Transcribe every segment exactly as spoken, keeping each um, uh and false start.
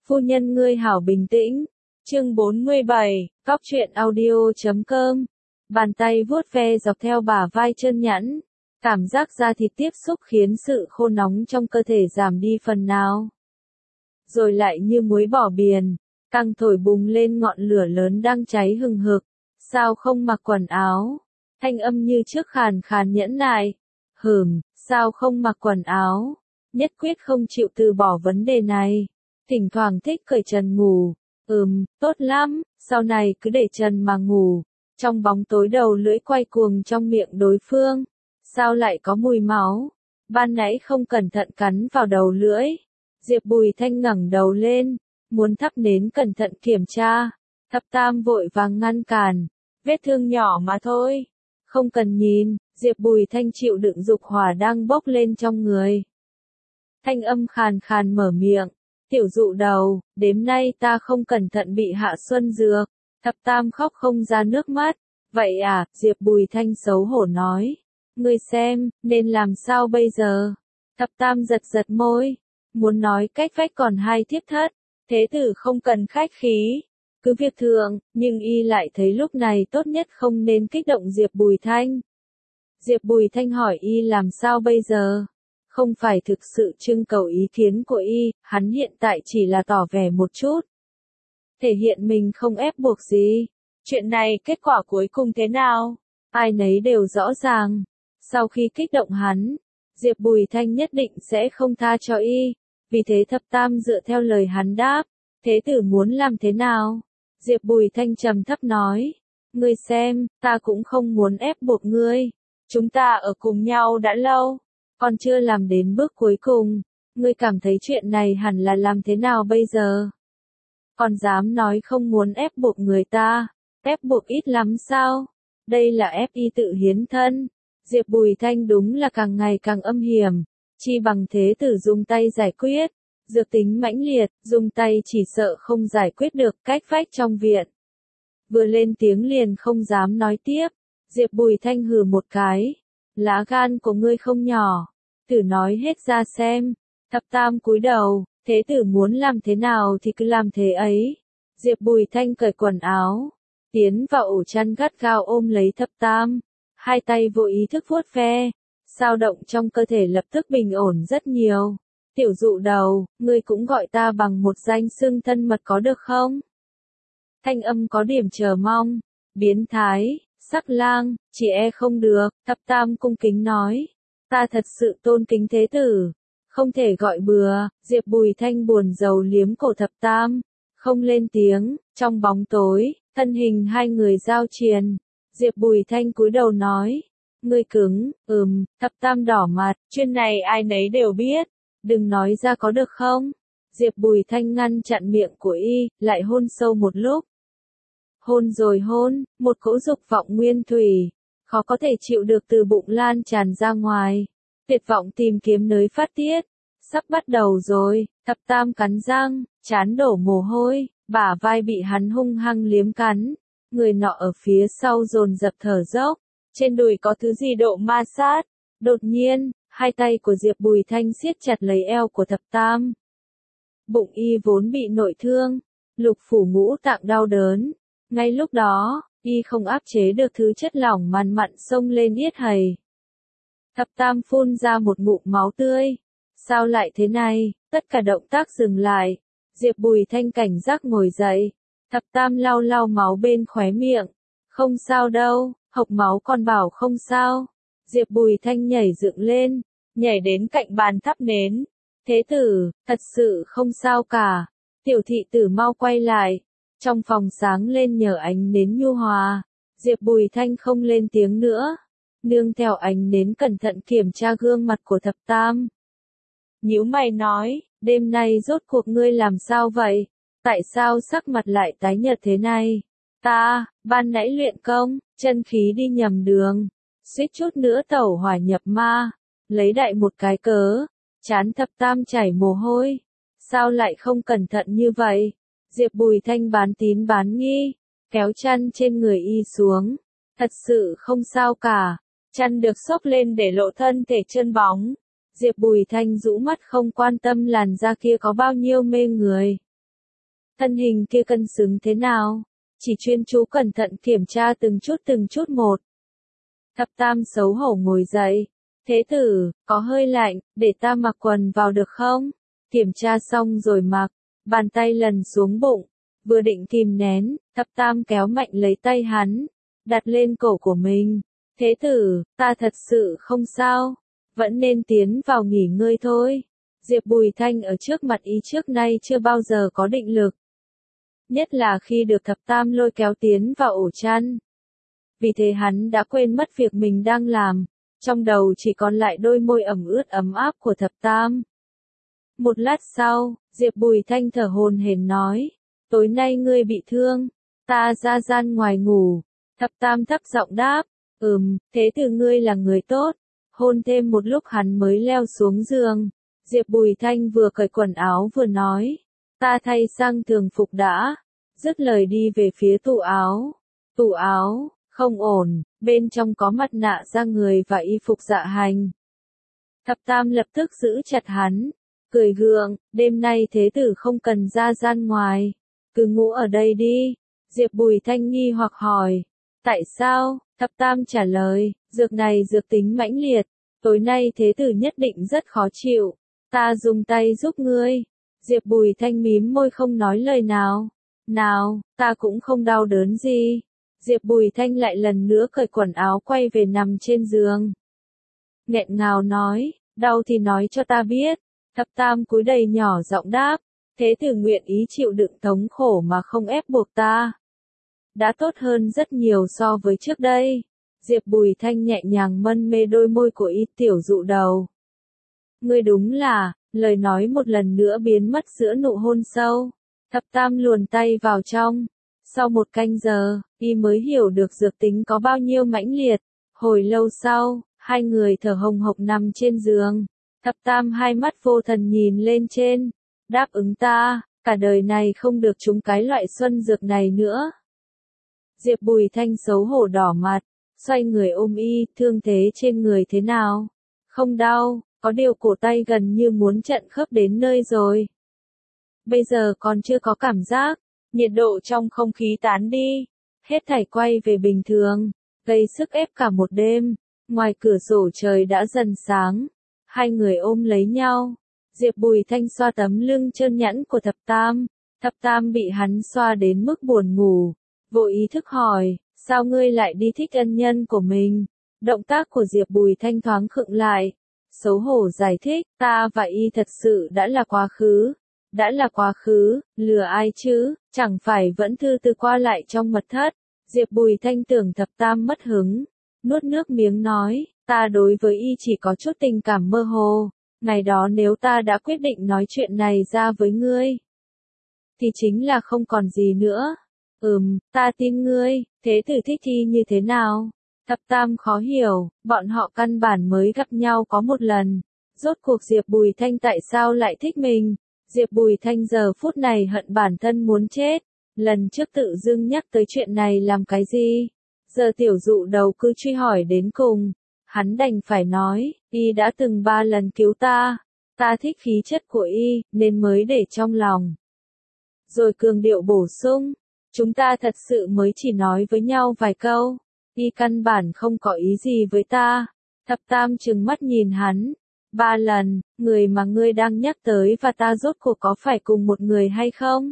Phu nhân ngươi hảo bình tĩnh. Chương bốn mươi bảy, cóc truyện audio chấm com. Bàn tay vuốt ve dọc theo bả vai chân nhẵn. Cảm giác da thịt tiếp xúc khiến sự khô nóng trong cơ thể giảm đi phần nào. Rồi lại như muối bỏ biển, căng thổi bùng lên ngọn lửa lớn đang cháy hừng hực. Sao không mặc quần áo? Thanh âm như trước khàn khàn nhẫn nại. Hừm, sao không mặc quần áo? Nhất quyết không chịu từ bỏ vấn đề này. Thỉnh thoảng thích cởi trần ngủ. Ừm, tốt lắm, sau này cứ để trần mà ngủ. Trong bóng tối đầu lưỡi quay cuồng trong miệng đối phương. Sao lại có mùi máu? Ban nãy không cẩn thận cắn vào đầu lưỡi. Diệp Bùi Thanh ngẩng đầu lên, muốn thắp nến cẩn thận kiểm tra. Thập Tam vội vàng ngăn cản. Vết thương nhỏ mà thôi. Không cần nhìn, Diệp Bùi Thanh chịu đựng dục hỏa đang bốc lên trong người. Thanh âm khàn khàn mở miệng. Tiểu dụ đầu, đêm nay ta không cẩn thận bị hạ xuân dược. Thập Tam khóc không ra nước mắt. Vậy à, Diệp Bùi Thanh xấu hổ nói. Ngươi xem, nên làm sao bây giờ? Thập Tam giật giật môi. Muốn nói cách vách còn hai thiếp thất. Thế tử không cần khách khí. Cứ việc thượng, nhưng y lại thấy lúc này tốt nhất không nên kích động Diệp Bùi Thanh. Diệp Bùi Thanh hỏi y làm sao bây giờ? Không phải thực sự trưng cầu ý kiến của y, hắn hiện tại chỉ là tỏ vẻ một chút. Thể hiện mình không ép buộc gì. Chuyện này kết quả cuối cùng thế nào? Ai nấy đều rõ ràng. Sau khi kích động hắn, Diệp Bùi Thanh nhất định sẽ không tha cho y. Vì thế Thập Tam dựa theo lời hắn đáp. Thế tử muốn làm thế nào? Diệp Bùi Thanh trầm thấp nói. Ngươi xem, ta cũng không muốn ép buộc ngươi. Chúng ta ở cùng nhau đã lâu. Còn chưa làm đến bước cuối cùng. Ngươi cảm thấy chuyện này hẳn là làm thế nào bây giờ? Còn dám nói không muốn ép buộc người ta. Ép buộc ít lắm sao? Đây là ép y tự hiến thân. Diệp Bùi Thanh đúng là càng ngày càng âm hiểm. Chi bằng thế tử dùng tay giải quyết. Dược tính mãnh liệt, dùng tay chỉ sợ không giải quyết được cách vách trong viện. Vừa lên tiếng liền không dám nói tiếp. Diệp Bùi Thanh hừ một cái. Lá gan của ngươi không nhỏ. Tử nói hết ra xem. Thập Tam cúi đầu, thế tử muốn làm thế nào thì cứ làm thế ấy. Diệp Bùi Thanh cởi quần áo. Tiến vào ổ chăn gắt gao ôm lấy Thập Tam. Hai tay vô ý thức vuốt ve. Dao động trong cơ thể lập tức bình ổn rất nhiều. Tiểu dụ đầu, ngươi cũng gọi ta bằng một danh xưng thân mật có được không? Thanh âm có điểm chờ mong. Biến thái, sắc lang, chỉ e không được. Thập Tam cung kính nói. Ta thật sự tôn kính thế tử. Không thể gọi bừa. Diệp Bùi Thanh buồn rầu liếm cổ Thập Tam. Không lên tiếng. Trong bóng tối, thân hình hai người giao triền. Diệp Bùi Thanh cúi đầu nói. Ngươi cứng, ừm, Thập Tam đỏ mặt. Chuyện này ai nấy đều biết. Đừng nói ra có được không? Diệp Bùi Thanh ngăn chặn miệng của y, lại hôn sâu một lúc. Hôn rồi hôn, một cỗ dục vọng nguyên thủy. Khó có thể chịu được từ bụng lan tràn ra ngoài. Tuyệt vọng tìm kiếm nơi phát tiết. Sắp bắt đầu rồi, Thập Tam cắn răng, trán đổ mồ hôi, bả vai bị hắn hung hăng liếm cắn. Người nọ ở phía sau dồn dập thở dốc. Trên đùi có thứ gì độ ma sát. Đột nhiên, hai tay của Diệp Bùi Thanh siết chặt lấy eo của Thập Tam. Bụng y vốn bị nội thương, lục phủ ngũ tạng đau đớn. Ngay lúc đó, y không áp chế được thứ chất lỏng mằn mặn xông lên yết hầu. Thập Tam phun ra một ngụm máu tươi. Sao lại thế này? Tất cả động tác dừng lại. Diệp Bùi Thanh cảnh giác ngồi dậy. Thập Tam lau lau máu bên khóe miệng. Không sao đâu, hộc máu còn bảo không sao. Diệp Bùi Thanh nhảy dựng lên, nhảy đến cạnh bàn thắp nến. Thế tử, thật sự không sao cả. Tiểu thị tử mau quay lại. Trong phòng sáng lên nhờ ánh nến nhu hòa. Diệp Bùi Thanh không lên tiếng nữa. Nương theo ánh nến cẩn thận kiểm tra gương mặt của Thập Tam. Nhíu mày nói, đêm nay rốt cuộc ngươi làm sao vậy? Tại sao sắc mặt lại tái nhợt thế này? Ta, ban nãy luyện công, chân khí đi nhầm đường. Suýt chút nữa tẩu hỏa nhập ma. Lấy đại một cái cớ. Chán Thập Tam chảy mồ hôi. Sao lại không cẩn thận như vậy? Diệp Bùi Thanh bán tín bán nghi. Kéo chăn trên người y xuống. Thật sự không sao cả. Chăn được xốc lên để lộ thân thể chân bóng. Diệp Bùi Thanh rũ mắt không quan tâm làn da kia có bao nhiêu mê người. Thân hình kia cân xứng thế nào? Chỉ chuyên chú cẩn thận kiểm tra từng chút từng chút một. Thập Tam xấu hổ ngồi dậy. Thế tử, có hơi lạnh, để ta mặc quần vào được không? Kiểm tra xong rồi mặc, bàn tay lần xuống bụng, vừa định kìm nén, Thập Tam kéo mạnh lấy tay hắn, đặt lên cổ của mình. Thế tử, ta thật sự không sao, vẫn nên tiến vào nghỉ ngơi thôi. Diệp Bùi Thanh ở trước mặt y trước nay chưa bao giờ có định lực. Nhất là khi được Thập Tam lôi kéo tiến vào ổ chăn. Vì thế hắn đã quên mất việc mình đang làm, trong đầu chỉ còn lại đôi môi ẩm ướt ấm áp của Thập Tam. Một lát sau, Diệp Bùi Thanh thở hổn hển nói, tối nay ngươi bị thương, ta ra gian ngoài ngủ. Thập Tam thấp giọng đáp, ừm, thế từ ngươi là người tốt. Hôn thêm một lúc hắn mới leo xuống giường. Diệp Bùi Thanh vừa cởi quần áo vừa nói, ta thay sang thường phục đã. Dứt lời đi về phía tủ áo. Tủ áo, không ổn, bên trong có mặt nạ da người và y phục dạ hành. Thập Tam lập tức giữ chặt hắn, cười gượng, đêm nay thế tử không cần ra gian ngoài, cứ ngủ ở đây đi. Diệp Bùi Thanh nghi hoặc hỏi, tại sao? Thập Tam trả lời, dược này dược tính mãnh liệt, tối nay thế tử nhất định rất khó chịu, ta dùng tay giúp ngươi. Diệp Bùi Thanh mím môi không nói lời nào. Nào, ta cũng không đau đớn gì. Diệp Bùi Thanh lại lần nữa cởi quần áo quay về nằm trên giường. Nghẹn ngào nói, đau thì nói cho ta biết. Thập Tam cúi đầy nhỏ giọng đáp, thế tử nguyện ý chịu đựng thống khổ mà không ép buộc ta. Đã tốt hơn rất nhiều so với trước đây. Diệp Bùi Thanh nhẹ nhàng mân mê đôi môi của y, tiểu dụ đầu. Ngươi đúng là, lời nói một lần nữa biến mất giữa nụ hôn sâu. Thập Tam luồn tay vào trong. Sau một canh giờ, y mới hiểu được dược tính có bao nhiêu mãnh liệt. Hồi lâu sau, hai người thở hồng hộc nằm trên giường. Thập Tam hai mắt vô thần nhìn lên trên. Đáp ứng ta, cả đời này không được trúng cái loại xuân dược này nữa. Diệp Bùi Thanh xấu hổ đỏ mặt, xoay người ôm y, thương thế trên người thế nào? Không đau, có điều cổ tay gần như muốn chặn khớp đến nơi rồi. Bây giờ còn chưa có cảm giác, nhiệt độ trong không khí tán đi, hết thảy quay về bình thường, gây sức ép cả một đêm. Ngoài cửa sổ trời đã dần sáng, hai người ôm lấy nhau. Diệp Bùi Thanh xoa tấm lưng trơn nhẵn của Thập Tam, Thập Tam bị hắn xoa đến mức buồn ngủ, vô ý thức hỏi, sao ngươi lại đi thích ân nhân của mình? Động tác của Diệp Bùi Thanh thoáng khựng lại, xấu hổ giải thích, ta và y thật sự đã là quá khứ. Đã là quá khứ, lừa ai chứ, chẳng phải vẫn thư từ qua lại trong mật thất. Diệp Bùi Thanh tưởng Thập Tam mất hứng, nuốt nước miếng nói, ta đối với y chỉ có chút tình cảm mơ hồ, ngày đó nếu ta đã quyết định nói chuyện này ra với ngươi, thì chính là không còn gì nữa. Ừm, ta tin ngươi, thế tử thích y như thế nào? Thập Tam khó hiểu, bọn họ căn bản mới gặp nhau có một lần, rốt cuộc Diệp Bùi Thanh tại sao lại thích mình? Diệp Bùi Thanh giờ phút này hận bản thân muốn chết, lần trước tự dưng nhắc tới chuyện này làm cái gì? Giờ tiểu dụ đầu cứ truy hỏi đến cùng, hắn đành phải nói, y đã từng ba lần cứu ta, ta thích khí chất của y, nên mới để trong lòng. Rồi cường điệu bổ sung, chúng ta thật sự mới chỉ nói với nhau vài câu, y căn bản không có ý gì với ta. Thập Tam trừng mắt nhìn hắn. Ba lần, người mà ngươi đang nhắc tới và ta rốt cuộc có phải cùng một người hay không?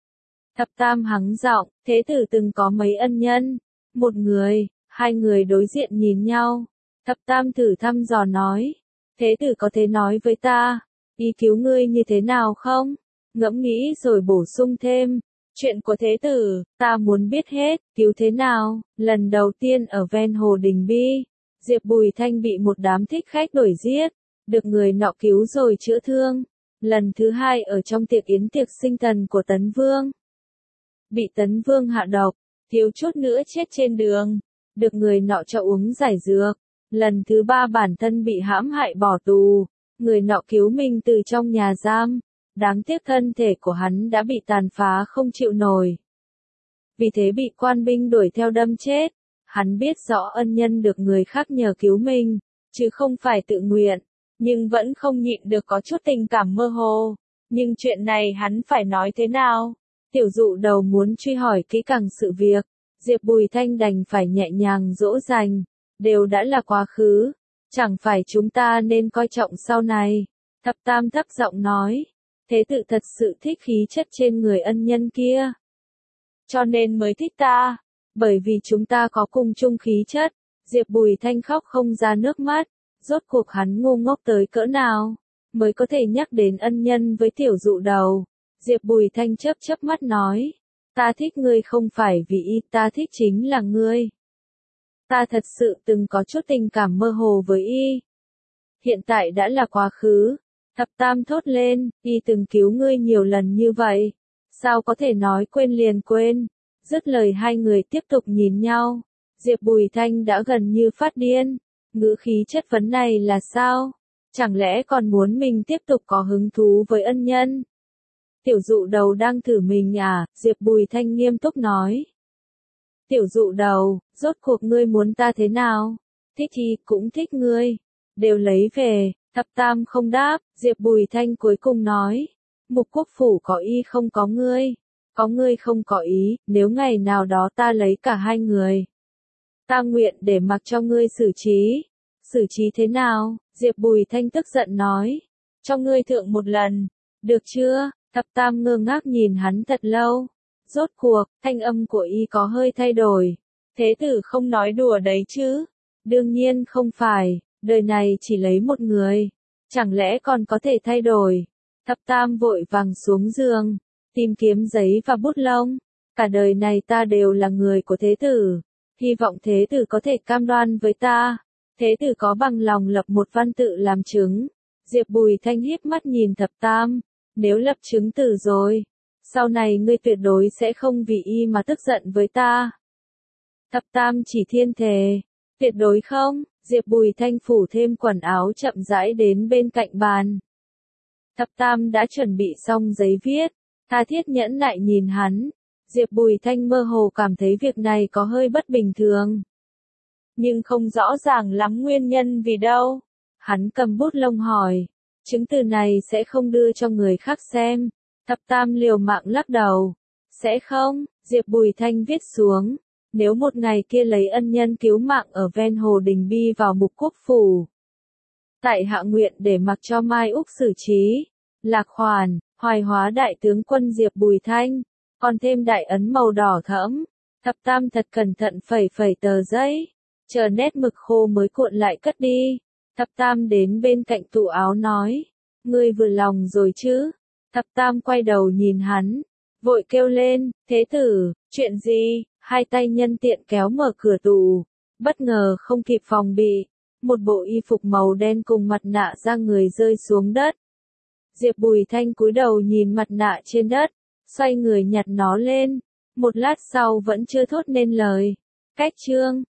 Thập Tam hắng giọng, thế tử từng có mấy ân nhân? Một người, hai người đối diện nhìn nhau. Thập Tam thử thăm dò nói, thế tử có thể nói với ta, y cứu ngươi như thế nào không? Ngẫm nghĩ rồi bổ sung thêm, chuyện của thế tử, ta muốn biết hết, cứu thế nào? Lần đầu tiên ở ven hồ Đình Bi, Diệp Bùi Thanh bị một đám thích khách đuổi giết. Được người nọ cứu rồi chữa thương. Lần thứ hai ở trong tiệc yến tiệc sinh thần của Tấn Vương. Bị Tấn Vương hạ độc, thiếu chút nữa chết trên đường. Được người nọ cho uống giải dược. Lần thứ ba bản thân bị hãm hại bỏ tù. Người nọ cứu mình từ trong nhà giam. Đáng tiếc thân thể của hắn đã bị tàn phá không chịu nổi. Vì thế bị quan binh đuổi theo đâm chết. Hắn biết rõ ân nhân được người khác nhờ cứu mình, chứ không phải tự nguyện. Nhưng vẫn không nhịn được có chút tình cảm mơ hồ. Nhưng chuyện này hắn phải nói thế nào? Tiểu dụ đầu muốn truy hỏi kỹ càng sự việc, Diệp Bùi Thanh đành phải nhẹ nhàng dỗ dành, đều đã là quá khứ, chẳng phải chúng ta nên coi trọng sau này. Thập Tam thấp giọng nói, thế tử thật sự thích khí chất trên người ân nhân kia. Cho nên mới thích ta, bởi vì chúng ta có cùng chung khí chất. Diệp Bùi Thanh khóc không ra nước mắt, rốt cuộc hắn ngu ngốc tới cỡ nào, mới có thể nhắc đến ân nhân với tiểu dụ đầu. Diệp Bùi Thanh chớp chớp mắt nói, ta thích ngươi không phải vì y, ta thích chính là ngươi. Ta thật sự từng có chút tình cảm mơ hồ với y. Hiện tại đã là quá khứ. Thập Tam thốt lên, y từng cứu ngươi nhiều lần như vậy, sao có thể nói quên liền quên. Dứt lời hai người tiếp tục nhìn nhau, Diệp Bùi Thanh đã gần như phát điên, ngữ khí chất vấn này là sao? Chẳng lẽ còn muốn mình tiếp tục có hứng thú với ân nhân? Tiểu dụ đầu đang thử mình à? Diệp Bùi Thanh nghiêm túc nói. Tiểu dụ đầu, rốt cuộc ngươi muốn ta thế nào? Thích thì cũng thích ngươi, đều lấy về. Thập Tam không đáp, Diệp Bùi Thanh cuối cùng nói, Mục Quốc Phủ có y không có ngươi, có ngươi không có ý, nếu ngày nào đó ta lấy cả hai người, ta nguyện để mặc cho ngươi xử trí. Xử trí thế nào? Diệp Bùi Thanh tức giận nói, cho ngươi thượng một lần, được chưa? Thập Tam ngơ ngác nhìn hắn thật lâu, rốt cuộc, thanh âm của y có hơi thay đổi, thế tử không nói đùa đấy chứ? Đương nhiên không phải. Đời này chỉ lấy một người, chẳng lẽ còn có thể thay đổi? Thập Tam vội vàng xuống giường, tìm kiếm giấy và bút lông. Cả đời này ta đều là người của thế tử, hy vọng thế tử có thể cam đoan với ta. Thế tử có bằng lòng lập một văn tự làm chứng? Diệp Bùi Thanh híp mắt nhìn Thập Tam, nếu lập chứng tử rồi, sau này ngươi tuyệt đối sẽ không vì y mà tức giận với ta. Thập Tam chỉ thiên thề, tuyệt đối không. Diệp Bùi Thanh phủ thêm quần áo chậm rãi đến bên cạnh bàn. Thập Tam đã chuẩn bị xong giấy viết, tha thiết nhẫn nại nhìn hắn. Diệp Bùi Thanh mơ hồ cảm thấy việc này có hơi bất bình thường, nhưng không rõ ràng lắm nguyên nhân vì đâu. Hắn cầm bút lông hỏi, chứng từ này sẽ không đưa cho người khác xem. Thập Tam liều mạng lắc đầu, sẽ không. Diệp Bùi Thanh viết xuống, nếu một ngày kia lấy ân nhân cứu mạng ở ven hồ Đình Bi vào Mục Quốc Phủ, tại hạ nguyện để mặc cho Mai Úc xử trí. Lạc khoản, Hoài Hóa đại tướng quân Diệp Bùi Thanh, còn thêm đại ấn màu đỏ thẫm. Thập Tam thật cẩn thận phẩy phẩy tờ giấy, chờ nét mực khô mới cuộn lại cất đi. Thập Tam đến bên cạnh tủ áo nói, ngươi vừa lòng rồi chứ? Thập Tam quay đầu nhìn hắn, vội kêu lên, thế tử, chuyện gì? Hai tay nhân tiện kéo mở cửa tủ, bất ngờ không kịp phòng bị, một bộ y phục màu đen cùng mặt nạ ra người rơi xuống đất. Diệp Bùi Thanh cúi đầu nhìn mặt nạ trên đất, xoay người nhặt nó lên, một lát sau vẫn chưa thốt nên lời. Cách chương